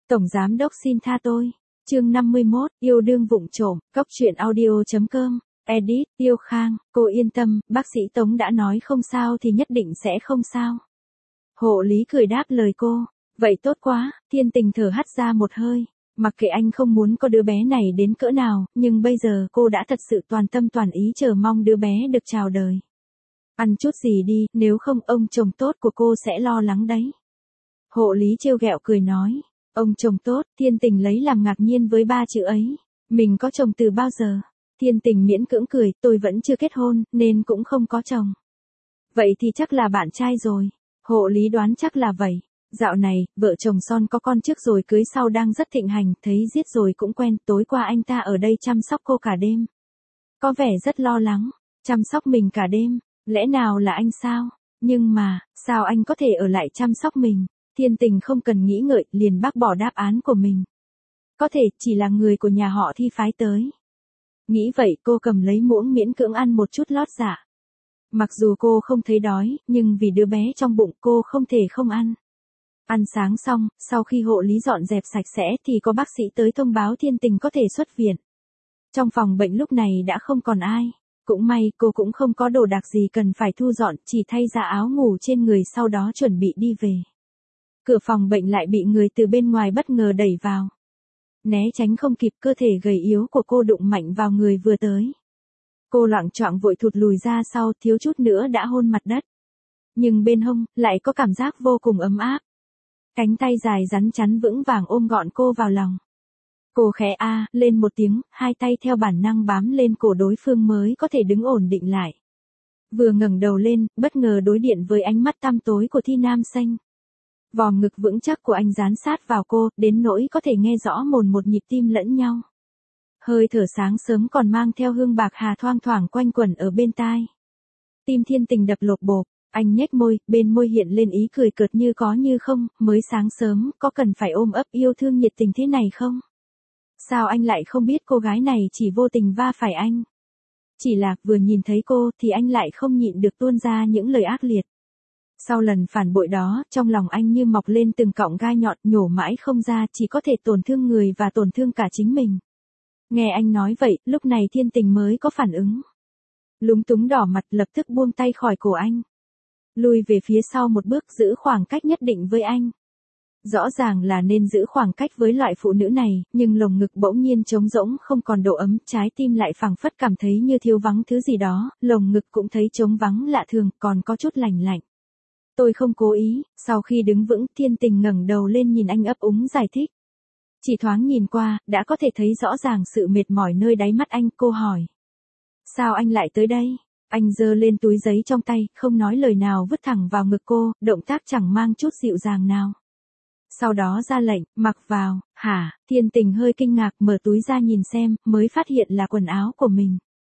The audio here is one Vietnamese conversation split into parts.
Tổng giám đốc xin tha tôi. Chương 51, yêu đương vụng trộm, cóc truyện audio.com, edit, Tiêu Khang, cô yên tâm, bác sĩ Tống đã nói không sao thì nhất định sẽ không sao. Hộ lý cười đáp lời cô, vậy tốt quá, Thiên Tình thở hắt ra một hơi, mặc kệ anh không muốn có đứa bé này đến cỡ nào, nhưng bây giờ cô đã thật sự toàn tâm toàn ý chờ mong đứa bé được chào đời. Ăn chút gì đi, nếu không ông chồng tốt của cô sẽ lo lắng đấy. Hộ lý trêu ghẹo cười nói. Ông chồng tốt, Thiên Tình lấy làm ngạc nhiên với ba chữ ấy. Mình có chồng từ bao giờ? Thiên Tình miễn cưỡng cười, tôi vẫn chưa kết hôn, nên cũng không có chồng. Vậy thì chắc là bạn trai rồi. Hộ lý đoán chắc là vậy. Dạo này, vợ chồng son có con trước rồi cưới sau đang rất thịnh hành, thấy giết rồi cũng quen, tối qua anh ta ở đây chăm sóc cô cả đêm. Có vẻ rất lo lắng, chăm sóc mình cả đêm, lẽ nào là anh sao? Nhưng mà, sao anh có thể ở lại chăm sóc mình? Thiên Tình không cần nghĩ ngợi, liền bác bỏ đáp án của mình. Có thể chỉ là người của nhà họ Thi phái tới. Nghĩ vậy cô cầm lấy muỗng miễn cưỡng ăn một chút lót dạ. Mặc dù cô không thấy đói, nhưng vì đứa bé trong bụng cô không thể không ăn. Ăn sáng xong, sau khi hộ lý dọn dẹp sạch sẽ thì có bác sĩ tới thông báo Thiên Tình có thể xuất viện. Trong phòng bệnh lúc này đã không còn ai. Cũng may cô cũng không có đồ đạc gì cần phải thu dọn, chỉ thay ra áo ngủ trên người sau đó chuẩn bị đi về. Cửa phòng bệnh lại bị người từ bên ngoài bất ngờ đẩy vào. Né tránh không kịp, cơ thể gầy yếu của cô đụng mạnh vào người vừa tới. Cô loạng choạng vội thụt lùi ra sau, thiếu chút nữa đã hôn mặt đất. Nhưng bên hông, lại có cảm giác vô cùng ấm áp. Cánh tay dài rắn chắn vững vàng ôm gọn cô vào lòng. Cô khẽ lên một tiếng, hai tay theo bản năng bám lên cổ đối phương mới có thể đứng ổn định lại. Vừa ngẩng đầu lên, bất ngờ đối diện với ánh mắt tăm tối của Thi Nam Xanh. Vòm ngực vững chắc của anh dán sát vào cô, đến nỗi có thể nghe rõ một nhịp tim lẫn nhau. Hơi thở sáng sớm còn mang theo hương bạc hà thoang thoảng quanh quẩn ở bên tai. Tim Thiên Tình đập lộp bộp, anh nhếch môi, bên môi hiện lên ý cười cợt như có như không, mới sáng sớm, có cần phải ôm ấp yêu thương nhiệt tình thế này không? Sao anh lại không biết cô gái này chỉ vô tình va phải anh? Chỉ là, vừa nhìn thấy cô thì anh lại không nhịn được tuôn ra những lời ác liệt. Sau lần phản bội đó, trong lòng anh như mọc lên từng cọng gai nhọn, nhổ mãi không ra, chỉ có thể tổn thương người và tổn thương cả chính mình. Nghe anh nói vậy, lúc này Thiên Tình mới có phản ứng. Lúng túng đỏ mặt, lập tức buông tay khỏi cổ anh. Lùi về phía sau một bước, giữ khoảng cách nhất định với anh. Rõ ràng là nên giữ khoảng cách với loại phụ nữ này, nhưng lồng ngực bỗng nhiên trống rỗng, không còn độ ấm, trái tim lại phảng phất cảm thấy như thiếu vắng thứ gì đó, lồng ngực cũng thấy trống vắng lạ thường, còn có chút lạnh lạnh. Tôi không cố ý. Sau khi đứng vững, Thiên Tình ngẩng đầu lên nhìn anh ấp úng giải thích. Chỉ thoáng nhìn qua, đã có thể thấy rõ ràng sự mệt mỏi nơi đáy mắt anh. Cô hỏi. Sao anh lại tới đây? Anh giơ lên túi giấy trong tay, không nói lời nào vứt thẳng vào ngực cô, động tác chẳng mang chút dịu dàng nào. Sau đó ra lệnh, mặc vào. Hả? Thiên Tình hơi kinh ngạc, mở túi ra nhìn xem, mới phát hiện là quần áo của mình.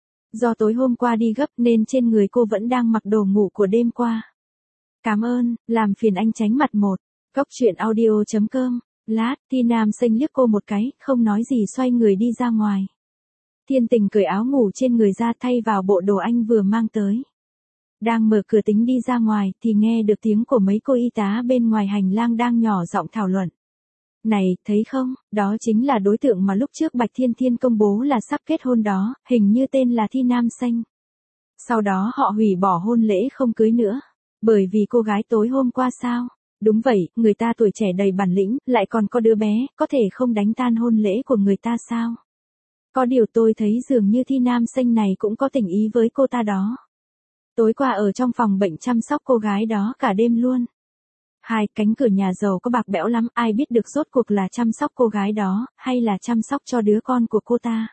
Do tối hôm qua đi gấp nên trên người cô vẫn đang mặc đồ ngủ của đêm qua. Cảm ơn, làm phiền anh tránh mặt một. Cóc truyện audio.com. Lát, Thi Nam Xanh liếc cô một cái, không nói gì xoay người đi ra ngoài. Thiên Tình cởi áo ngủ trên người ra thay vào bộ đồ anh vừa mang tới. Đang mở cửa tính đi ra ngoài thì nghe được tiếng của mấy cô y tá bên ngoài hành lang đang nhỏ giọng thảo luận. Này, thấy không, đó chính là đối tượng mà lúc trước Bạch Thiên Thiên công bố là sắp kết hôn đó, hình như tên là Thi Nam Xanh. Sau đó họ hủy bỏ hôn lễ không cưới nữa. Bởi vì cô gái tối hôm qua sao? Đúng vậy, người ta tuổi trẻ đầy bản lĩnh, lại còn có đứa bé, có thể không đánh tan hôn lễ của người ta sao? Có điều tôi thấy dường như Thi Nam Xanh này cũng có tình ý với cô ta đó. Tối qua ở trong phòng bệnh chăm sóc cô gái đó cả đêm luôn. Hai cánh cửa nhà giàu có bạc bẽo lắm, ai biết được rốt cuộc là chăm sóc cô gái đó, hay là chăm sóc cho đứa con của cô ta.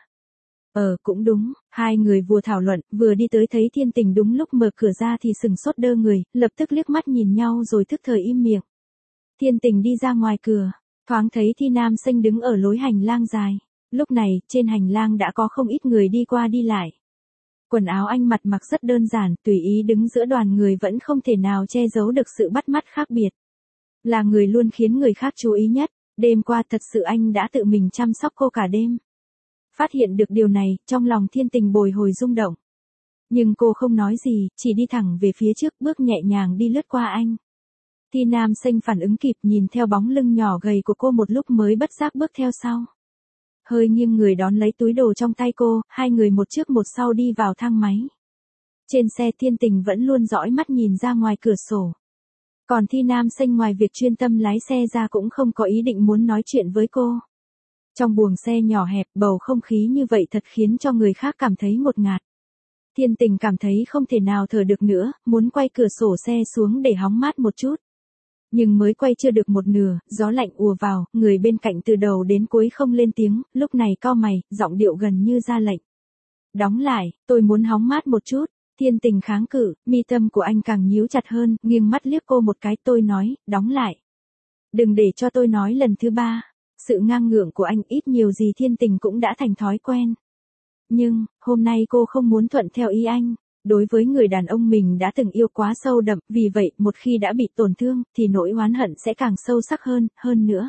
Cũng đúng, hai người vừa thảo luận, vừa đi tới thấy Thiên Tình đúng lúc mở cửa ra thì sừng sốt đơ người, lập tức liếc mắt nhìn nhau rồi thức thời im miệng. Thiên Tình đi ra ngoài cửa, thoáng thấy Thi Nam Xanh đứng ở lối hành lang dài. Lúc này, trên hành lang đã có không ít người đi qua đi lại. Quần áo anh mặc rất đơn giản, tùy ý đứng giữa đoàn người vẫn không thể nào che giấu được sự bắt mắt khác biệt. Là người luôn khiến người khác chú ý nhất, đêm qua thật sự anh đã tự mình chăm sóc cô cả đêm. Phát hiện được điều này, trong lòng Thiên Tình bồi hồi rung động. Nhưng cô không nói gì, chỉ đi thẳng về phía trước, bước nhẹ nhàng đi lướt qua anh. Thi Nam Sinh phản ứng kịp, nhìn theo bóng lưng nhỏ gầy của cô một lúc mới bất giác bước theo sau. Hơi nghiêng người đón lấy túi đồ trong tay cô, hai người một trước một sau đi vào thang máy. Trên xe Thiên Tình vẫn luôn dõi mắt nhìn ra ngoài cửa sổ. Còn Thi Nam Sinh ngoài việc chuyên tâm lái xe ra cũng không có ý định muốn nói chuyện với cô. Trong buồng xe nhỏ hẹp, bầu không khí như vậy thật khiến cho người khác cảm thấy ngột ngạt. Thiên Tình cảm thấy không thể nào thở được nữa, muốn quay cửa sổ xe xuống để hóng mát một chút. Nhưng mới quay chưa được một nửa, gió lạnh ùa vào, người bên cạnh từ đầu đến cuối không lên tiếng, lúc này cau mày, giọng điệu gần như ra lệnh. Đóng lại, tôi muốn hóng mát một chút. Thiên Tình kháng cự, mi tâm của anh càng nhíu chặt hơn, nghiêng mắt liếc cô một cái, tôi nói, đóng lại. Đừng để cho tôi nói lần thứ ba. Sự ngang ngượng của anh ít nhiều gì Thiên Tình cũng đã thành thói quen. Nhưng, hôm nay cô không muốn thuận theo ý anh. Đối với người đàn ông mình đã từng yêu quá sâu đậm, vì vậy, một khi đã bị tổn thương, thì nỗi oán hận sẽ càng sâu sắc hơn nữa.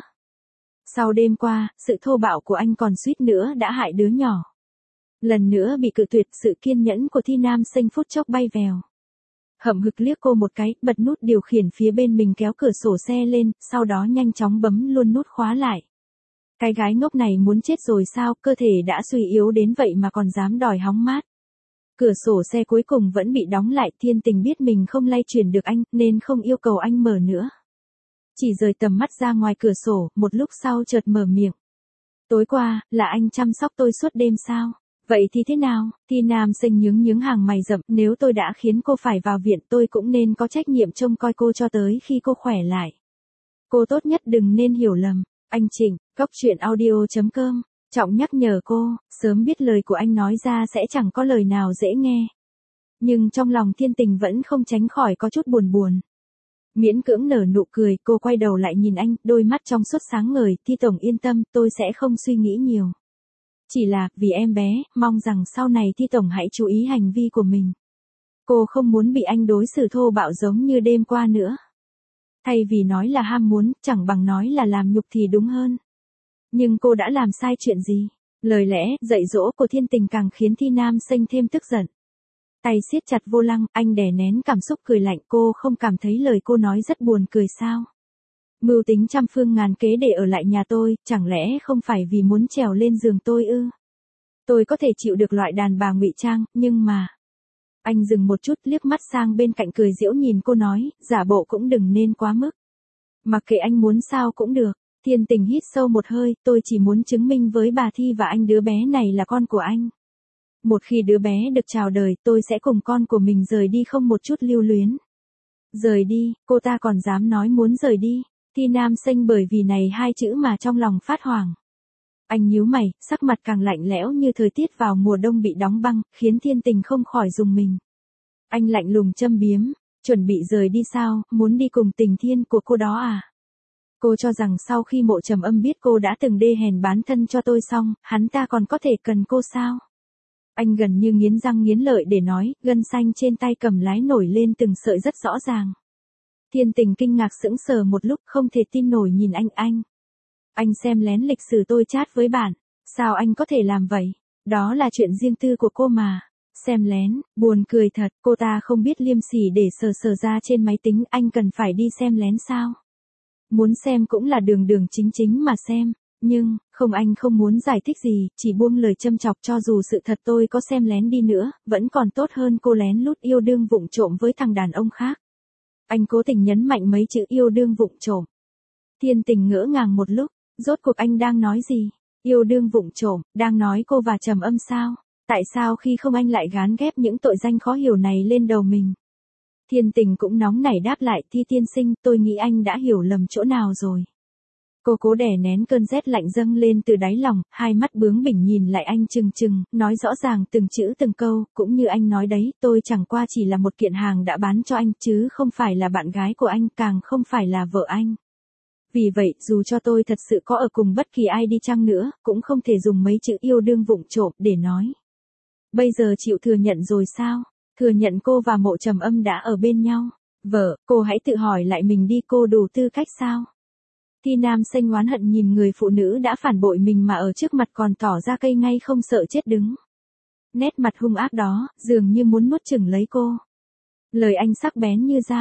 Sau đêm qua, sự thô bạo của anh còn suýt nữa đã hại đứa nhỏ. Lần nữa bị cự tuyệt, sự kiên nhẫn của Thi Nam Sinh phút chốc bay vèo. Hậm hực liếc cô một cái, bật nút điều khiển phía bên mình kéo cửa sổ xe lên, sau đó nhanh chóng bấm luôn nút khóa lại. Cái gái ngốc này muốn chết rồi sao, cơ thể đã suy yếu đến vậy mà còn dám đòi hóng mát. Cửa sổ xe cuối cùng vẫn bị đóng lại, Thiên Tình biết mình không lay chuyển được anh, nên không yêu cầu anh mở nữa. Chỉ rời tầm mắt ra ngoài cửa sổ, một lúc sau chợt mở miệng. Tối qua, là anh chăm sóc tôi suốt đêm sao? Vậy thì thế nào? Thi Nam Sinh nhướng hàng mày rậm, nếu tôi đã khiến cô phải vào viện tôi cũng nên có trách nhiệm trông coi cô cho tới khi cô khỏe lại. Cô tốt nhất đừng nên hiểu lầm. Anh Trịnh, coctruyện.audio.com, trọng nhắc nhở cô, sớm biết lời của anh nói ra sẽ chẳng có lời nào dễ nghe. Nhưng trong lòng Thiên Tình vẫn không tránh khỏi có chút buồn. Miễn cưỡng nở nụ cười, cô quay đầu lại nhìn anh, đôi mắt trong suốt sáng ngời, Thi tổng yên tâm, tôi sẽ không suy nghĩ nhiều. Chỉ là, vì em bé, mong rằng sau này Thi tổng hãy chú ý hành vi của mình. Cô không muốn bị anh đối xử thô bạo giống như đêm qua nữa. Thay vì nói là ham muốn, chẳng bằng nói là làm nhục thì đúng hơn. Nhưng cô đã làm sai chuyện gì? Lời lẽ, dạy dỗ của Thiên Tình càng khiến Thi Nam Sinh thêm tức giận. Tay siết chặt vô lăng, anh đè nén cảm xúc cười lạnh, cô không cảm thấy lời cô nói rất buồn cười sao? Mưu tính trăm phương ngàn kế để ở lại nhà tôi, chẳng lẽ không phải vì muốn trèo lên giường tôi ư? Tôi có thể chịu được loại đàn bà ngụy trang, nhưng mà... Anh dừng một chút, liếc mắt sang bên cạnh cười giễu nhìn cô nói, giả bộ cũng đừng nên quá mức. Mặc kệ anh muốn sao cũng được. Thiên Tình hít sâu một hơi, tôi chỉ muốn chứng minh với bà Thi và anh đứa bé này là con của anh. Một khi đứa bé được chào đời, tôi sẽ cùng con của mình rời đi không một chút lưu luyến. Rời đi, cô ta còn dám nói muốn rời đi. Thi Nam Sinh bởi vì này hai chữ mà trong lòng phát hoảng. Anh nhíu mày, sắc mặt càng lạnh lẽo như thời tiết vào mùa đông bị đóng băng, khiến Thiên Tình không khỏi rùng mình. Anh lạnh lùng châm biếm, chuẩn bị rời đi sao, muốn đi cùng Tình Thiên của cô đó à? Cô cho rằng sau khi Mộ Trầm Âm biết cô đã từng đê hèn bán thân cho tôi xong, hắn ta còn có thể cần cô sao? Anh gần như nghiến răng nghiến lợi để nói, gân xanh trên tay cầm lái nổi lên từng sợi rất rõ ràng. Thiên Tình kinh ngạc sững sờ một lúc, không thể tin nổi nhìn anh. Anh xem lén lịch sử tôi chat với bạn. Sao anh có thể làm vậy? Đó là chuyện riêng tư của cô mà. Xem lén, buồn cười thật, cô ta không biết liêm sỉ để sờ ra trên máy tính, anh cần phải đi xem lén sao? Muốn xem cũng là đường chính mà xem. Nhưng, không, anh không muốn giải thích gì, chỉ buông lời châm chọc, cho dù sự thật tôi có xem lén đi nữa, vẫn còn tốt hơn cô lén lút yêu đương vụng trộm với thằng đàn ông khác. Anh cố tình nhấn mạnh mấy chữ yêu đương vụng trộm. Thiên Tình ngỡ ngàng một lúc, rốt cuộc anh đang nói gì? Yêu đương vụng trộm, đang nói cô và Trầm Âm sao? Tại sao khi không anh lại gán ghép những tội danh khó hiểu này lên đầu mình? Thiên Tình cũng nóng nảy đáp lại, Thi tiên sinh, tôi nghĩ anh đã hiểu lầm chỗ nào rồi. Cô cố đè nén cơn rét lạnh dâng lên từ đáy lòng, hai mắt bướng bỉnh nhìn lại anh trừng, nói rõ ràng từng chữ từng câu, cũng như anh nói đấy, tôi chẳng qua chỉ là một kiện hàng đã bán cho anh, chứ không phải là bạn gái của anh, càng không phải là vợ anh. Vì vậy, dù cho tôi thật sự có ở cùng bất kỳ ai đi chăng nữa, cũng không thể dùng mấy chữ yêu đương vụng trộm để nói. Bây giờ chịu thừa nhận rồi sao? Thừa nhận cô và Mộ Trầm Âm đã ở bên nhau. Vợ, cô hãy tự hỏi lại mình đi, cô đủ tư cách sao? Thi Nam Sinh oán hận nhìn người phụ nữ đã phản bội mình mà ở trước mặt còn tỏ ra cây ngay không sợ chết đứng. Nét mặt hung ác đó, dường như muốn nuốt chửng lấy cô. Lời anh sắc bén như dao.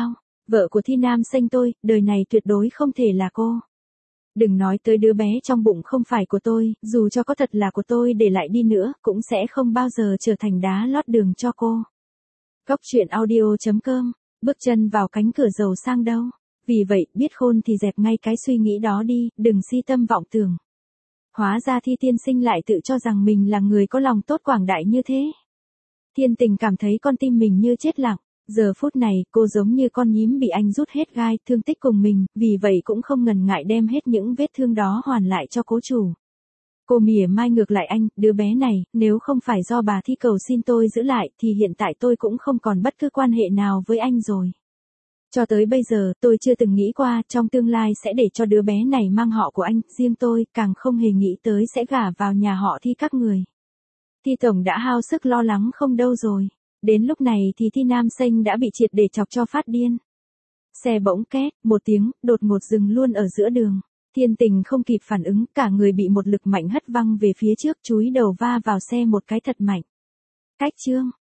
Vợ của Thi Nam Xanh tôi, đời này tuyệt đối không thể là cô. Đừng nói tới đứa bé trong bụng không phải của tôi, dù cho có thật là của tôi để lại đi nữa, cũng sẽ không bao giờ trở thành đá lót đường cho cô. Cóc truyện audio.com, bước chân vào cánh cửa giàu sang đâu. Vì vậy, biết khôn thì dẹp ngay cái suy nghĩ đó đi, đừng si tâm vọng tưởng. Hóa ra Thi tiên sinh lại tự cho rằng mình là người có lòng tốt quảng đại như thế. Thiên Tình cảm thấy con tim mình như chết lặng. Giờ phút này, cô giống như con nhím bị anh rút hết gai, thương tích cùng mình, vì vậy cũng không ngần ngại đem hết những vết thương đó hoàn lại cho cố chủ. Cô mỉa mai ngược lại anh, đứa bé này, nếu không phải do bà Thi cầu xin tôi giữ lại, thì hiện tại tôi cũng không còn bất cứ quan hệ nào với anh rồi. Cho tới bây giờ, tôi chưa từng nghĩ qua, trong tương lai sẽ để cho đứa bé này mang họ của anh, riêng tôi, càng không hề nghĩ tới sẽ gả vào nhà họ Thi các người. Thi tổng đã hao sức lo lắng không đâu rồi. Đến lúc này thì Thi Nam Xanh đã bị triệt để chọc cho phát điên. Xe bỗng két, một tiếng, đột ngột dừng luôn ở giữa đường. Thiên Tình không kịp phản ứng, cả người bị một lực mạnh hất văng về phía trước, chúi đầu va vào xe một cái thật mạnh. Cách chương.